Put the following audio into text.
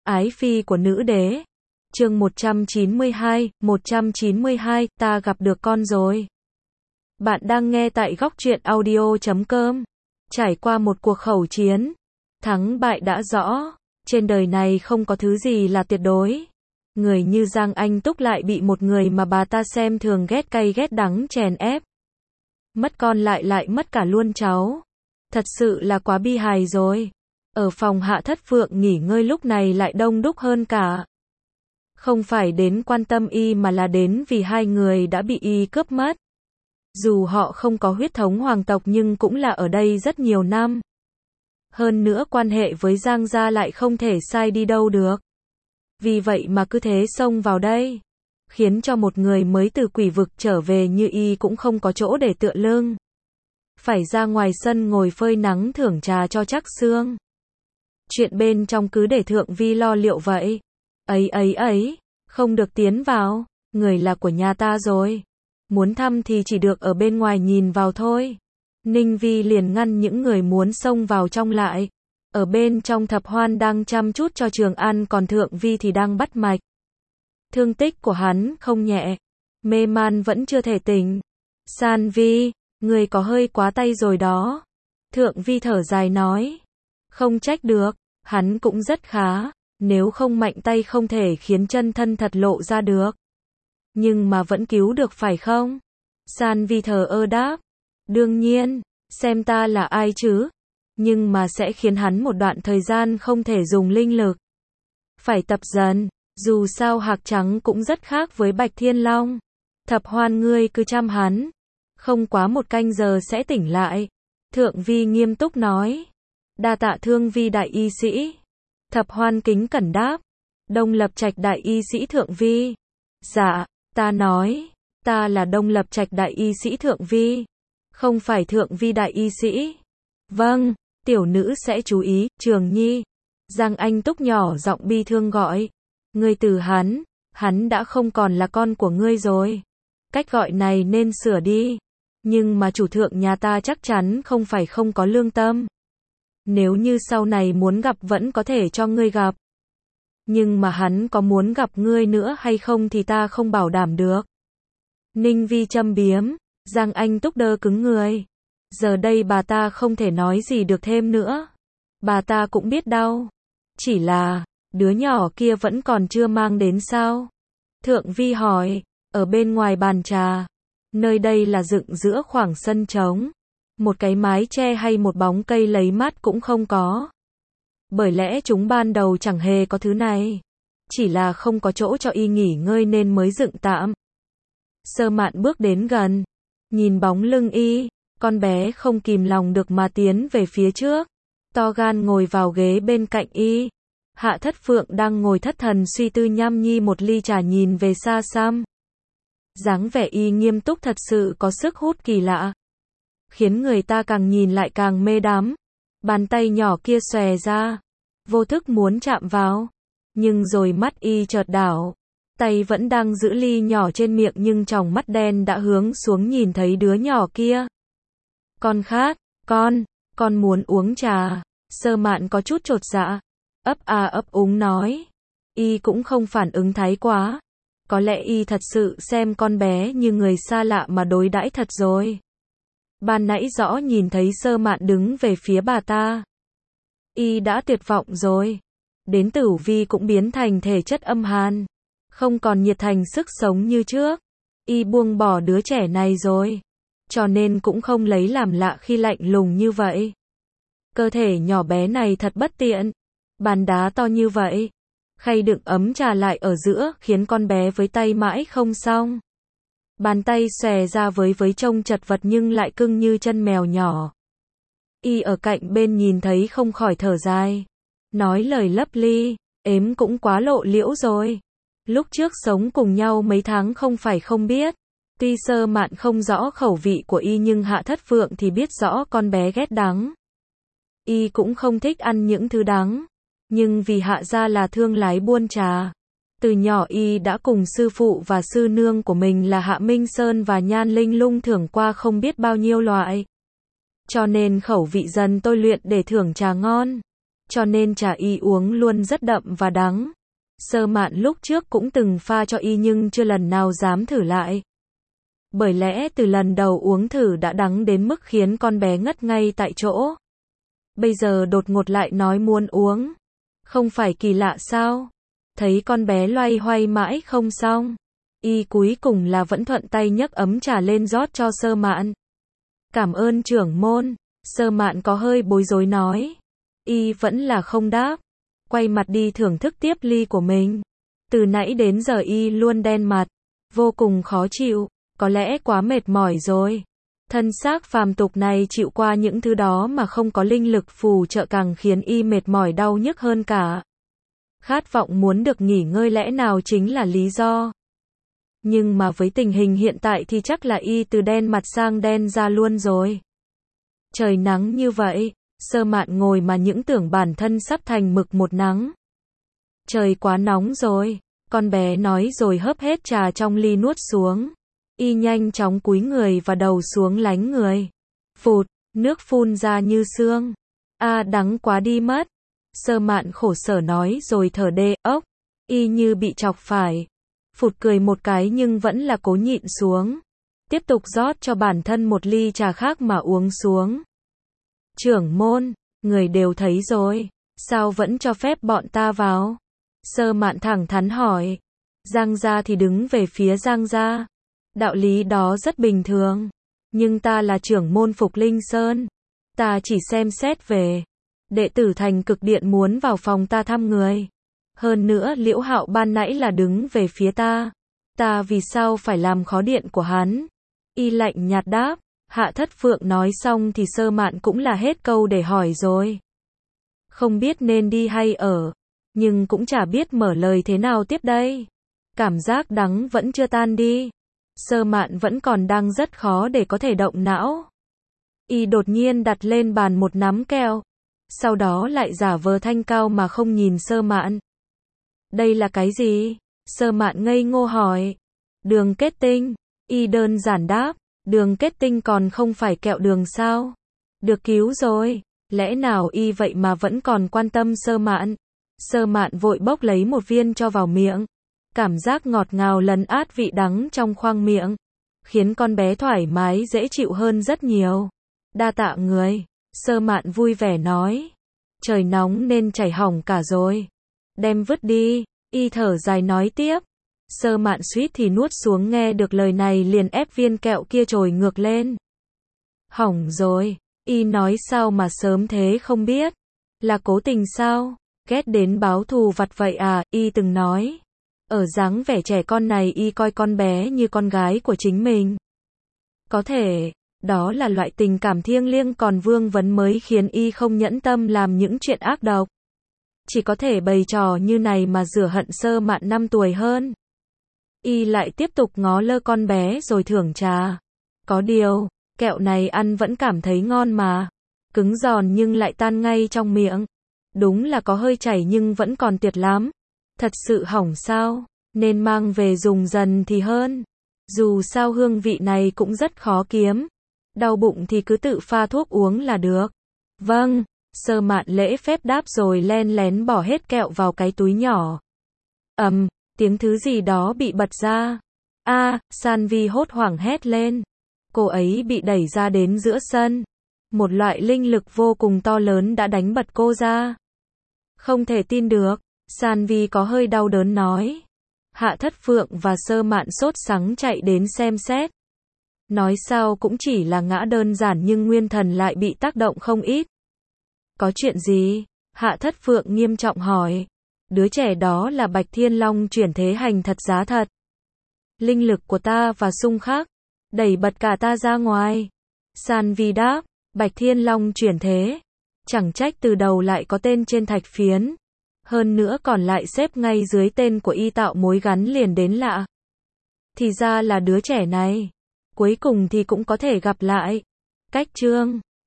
Ái phi của nữ đế. Chương 192, ta gặp được con rồi. Bạn đang nghe tại góc truyện audio.com. Trải qua một cuộc khẩu chiến, thắng bại đã rõ, trên đời này không có thứ gì là tuyệt đối. Người như Giang Anh Túc lại bị một người mà bà ta xem thường ghét cay ghét đắng chèn ép. Mất con lại mất cả luôn cháu. Thật sự là quá bi hài rồi. Ở phòng Hạ Thất Phượng nghỉ ngơi lúc này lại đông đúc hơn cả. Không phải đến quan tâm y mà là đến vì hai người đã bị y cướp mất. Dù họ không có huyết thống hoàng tộc nhưng cũng là ở đây rất nhiều năm. Hơn nữa quan hệ với Giang gia lại không thể sai đi đâu được. Vì vậy mà cứ thế xông vào đây, khiến cho một người mới từ quỷ vực trở về như y cũng không có chỗ để tựa lưng. Phải ra ngoài sân ngồi phơi nắng thưởng trà cho chắc xương. Chuyện bên trong cứ để Thượng Vi lo liệu vậy. Ấy, không được tiến vào, người là của nhà ta rồi. Muốn thăm thì chỉ được ở bên ngoài nhìn vào thôi. Ninh Vi liền ngăn những người muốn xông vào trong lại. Ở bên trong Thập Hoan đang chăm chút cho Trường An, còn Thượng Vi thì đang bắt mạch. Thương tích của hắn không nhẹ, mê man vẫn chưa thể tỉnh. San Vi, người có hơi quá tay rồi đó. Thượng Vi thở dài nói. Không trách được, hắn cũng rất khá, nếu không mạnh tay không thể khiến chân thân thật lộ ra được. Nhưng mà vẫn cứu được phải không? San Vi thờ ơ đáp. Đương nhiên, xem ta là ai chứ? Nhưng mà sẽ khiến hắn một đoạn thời gian không thể dùng linh lực. Phải tập dần, dù sao Hạc Trắng cũng rất khác với Bạch Thiên Long. Thập Hoan ngươi cứ chăm hắn, không quá một canh giờ sẽ tỉnh lại. Thượng Vi nghiêm túc nói. Đa tạ Thương Vi đại y sĩ. Thập Hoan kính cẩn đáp. Đông Lập Trạch đại y sĩ Thượng Vi. Dạ, ta nói, ta là Đông Lập Trạch đại y sĩ Thượng Vi, không phải Thượng Vi đại y sĩ. Vâng, tiểu nữ sẽ chú ý. Trường Nhi. Giang Anh Túc nhỏ giọng bi thương gọi. Ngươi từ hắn đã không còn là con của ngươi rồi. Cách gọi này nên sửa đi. Nhưng mà chủ thượng nhà ta chắc chắn không phải không có lương tâm. Nếu như sau này muốn gặp vẫn có thể cho ngươi gặp. Nhưng mà hắn có muốn gặp ngươi nữa hay không thì ta không bảo đảm được. Ninh Vi châm biếm. Giang Anh Túc đơ cứng người. Giờ đây bà ta không thể nói gì được thêm nữa. Bà ta cũng biết đau. Chỉ là, đứa nhỏ kia vẫn còn chưa mang đến sao? Thượng Vi hỏi. Ở bên ngoài bàn trà. Nơi đây là dựng giữa khoảng sân trống. Một cái mái che hay một bóng cây lấy mát cũng không có. Bởi lẽ chúng ban đầu chẳng hề có thứ này. Chỉ là không có chỗ cho y nghỉ ngơi nên mới dựng tạm. Sơ Mạn bước đến gần. Nhìn bóng lưng y, con bé không kìm lòng được mà tiến về phía trước. To gan ngồi vào ghế bên cạnh y. Hạ Thất Phượng đang ngồi thất thần suy tư nhâm nhi một ly trà nhìn về xa xăm. Dáng vẻ y nghiêm túc thật sự có sức hút kỳ lạ. Khiến người ta càng nhìn lại càng mê đắm. Bàn tay nhỏ kia xòe ra. Vô thức muốn chạm vào. Nhưng rồi mắt y chợt đảo. Tay vẫn đang giữ ly nhỏ trên miệng nhưng tròng mắt đen đã hướng xuống nhìn thấy đứa nhỏ kia. Con khát, con muốn uống trà. Sơ Mạn có chút chột dạ. Ấp úng nói. Y cũng không phản ứng thái quá. Có lẽ y thật sự xem con bé như người xa lạ mà đối đãi thật rồi. Ban nãy rõ nhìn thấy Sơ Mạn đứng về phía bà ta. Y đã tuyệt vọng rồi. Đến Tử Vi cũng biến thành thể chất âm hàn. Không còn nhiệt thành sức sống như trước. Y buông bỏ đứa trẻ này rồi. Cho nên cũng không lấy làm lạ khi lạnh lùng như vậy. Cơ thể nhỏ bé này thật bất tiện. Bàn đá to như vậy. Khay đựng ấm trà lại ở giữa khiến con bé với tay mãi không xong. Bàn tay xòe ra với trông chật vật nhưng lại cưng như chân mèo nhỏ. Y ở cạnh bên nhìn thấy không khỏi thở dài. Nói lời lấp ly, ếm cũng quá lộ liễu rồi. Lúc trước sống cùng nhau mấy tháng không phải không biết. Tuy Sơ Mạn không rõ khẩu vị của y nhưng Hạ Thất Phượng thì biết rõ con bé ghét đắng. Y cũng không thích ăn những thứ đắng. Nhưng vì Hạ gia là thương lái buôn trà. Từ nhỏ y đã cùng sư phụ và sư nương của mình là Hạ Minh Sơn và Nhan Linh Lung thưởng qua không biết bao nhiêu loại. Cho nên khẩu vị dần tôi luyện để thưởng trà ngon. cho nên trà y uống luôn rất đậm và đắng. Sơ Mạn lúc trước cũng từng pha cho y nhưng chưa lần nào dám thử lại. Bởi lẽ từ lần đầu uống thử đã đắng đến mức khiến con bé ngất ngay tại chỗ. Bây giờ đột ngột lại nói muốn uống. Không phải kỳ lạ sao? Thấy con bé loay hoay mãi không xong. Y cuối cùng là vẫn thuận tay nhấc ấm trà lên rót cho Sơ Mạn. Cảm ơn trưởng môn. Sơ Mạn có hơi bối rối nói. Y vẫn là không đáp. Quay mặt đi thưởng thức tiếp ly của mình. Từ nãy đến giờ y luôn đen mặt. Vô cùng khó chịu. Có lẽ quá mệt mỏi rồi. Thân xác phàm tục này chịu qua những thứ đó mà không có linh lực phù trợ càng khiến y mệt mỏi đau nhức hơn cả. Khát vọng muốn được nghỉ ngơi lẽ nào chính là lý do. Nhưng mà với tình hình hiện tại thì chắc là y từ đen mặt sang đen da luôn rồi. Trời nắng như vậy, Sơ Mạn ngồi mà những tưởng bản thân sắp thành mực một nắng. Trời quá nóng rồi, con bé nói rồi hớp hết trà trong ly nuốt xuống. Y nhanh chóng cúi người và đầu xuống lánh người. Phụt, nước phun ra như sương. Đắng quá đi mất. Sơ Mạn khổ sở nói rồi thở đê ốc. Y như bị chọc phải. Phụt cười một cái nhưng vẫn là cố nhịn xuống. Tiếp tục rót cho bản thân một ly trà khác mà uống xuống. Trưởng môn, người đều thấy rồi. Sao vẫn cho phép bọn ta vào? Sơ Mạn thẳng thắn hỏi. Giang gia thì đứng về phía Giang gia. Đạo lý đó rất bình thường. Nhưng ta là trưởng môn Phục Linh Sơn. Ta chỉ xem xét về. Đệ tử Thành Cực Điện muốn vào phòng ta thăm người. Hơn nữa Liễu Hạo ban nãy là đứng về phía ta. Ta vì sao phải làm khó điện của hắn? Y lạnh nhạt đáp. Hạ Thất Phượng nói xong thì Sơ Mạn cũng là hết câu để hỏi rồi. Không biết nên đi hay ở. Nhưng cũng chả biết mở lời thế nào tiếp đây. Cảm giác đắng vẫn chưa tan đi. Sơ Mạn vẫn còn đang rất khó để có thể động não. Y đột nhiên đặt lên bàn một nắm kẹo. Sau đó lại giả vờ thanh cao mà không nhìn Sơ Mạn. Đây là cái gì? Sơ Mạn ngây ngô hỏi. Đường kết tinh. Y đơn giản đáp. Đường kết tinh còn không phải kẹo đường sao? Được cứu rồi. Lẽ nào y vậy mà vẫn còn quan tâm Sơ Mạn? Sơ Mạn vội bốc lấy một viên cho vào miệng. Cảm giác ngọt ngào lấn át vị đắng trong khoang miệng. Khiến con bé thoải mái dễ chịu hơn rất nhiều. Đa tạ người. Sơ Mạn vui vẻ nói. Trời nóng nên chảy hỏng cả rồi. Đem vứt đi. Y thở dài nói tiếp. Sơ Mạn suýt thì nuốt xuống nghe được lời này liền ép viên kẹo kia trồi ngược lên. Hỏng rồi. Y nói sao mà sớm thế không biết. Là cố tình sao? Ghét đến báo thù vặt vậy à? Y từng nói. Ở dáng vẻ trẻ con này y coi con bé như con gái của chính mình. Có thể, đó là loại tình cảm thiêng liêng còn vương vấn mới khiến y không nhẫn tâm làm những chuyện ác độc. Chỉ có thể bày trò như này mà rửa hận Sơ Mạn 5 tuổi hơn. Y lại tiếp tục ngó lơ con bé rồi thưởng trà. Có điều, kẹo này ăn vẫn cảm thấy ngon mà. Cứng giòn nhưng lại tan ngay trong miệng. Đúng là có hơi chảy nhưng vẫn còn tuyệt lắm. Thật sự hỏng sao? Nên mang về dùng dần thì hơn. Dù sao hương vị này cũng rất khó kiếm. Đau bụng thì cứ tự pha thuốc uống là được. Vâng. Sơ Mạn lễ phép đáp rồi len lén bỏ hết kẹo vào cái túi nhỏ. Tiếng thứ gì đó bị bật ra. San Vi hốt hoảng hét lên. Cô ấy bị đẩy ra đến giữa sân. Một loại linh lực vô cùng to lớn đã đánh bật cô ra. Không thể tin được. San Vi có hơi đau đớn nói. Hạ Thất Phượng và Sơ Mạn sốt sắng chạy đến xem xét. Nói sao cũng chỉ là ngã đơn giản nhưng nguyên thần lại bị tác động không ít. Có chuyện gì? Hạ Thất Phượng nghiêm trọng hỏi. Đứa trẻ đó là Bạch Thiên Long chuyển thế hành thật giá thật. Linh lực của ta và xung khắc đẩy bật cả ta ra ngoài. San Vi đáp. Bạch Thiên Long chuyển thế. Chẳng trách từ đầu lại có tên trên thạch phiến. Hơn nữa còn lại xếp ngay dưới tên của y tạo mối gắn liền đến lạ. Thì ra là đứa trẻ này. Cuối cùng thì cũng có thể gặp lại. Cách chương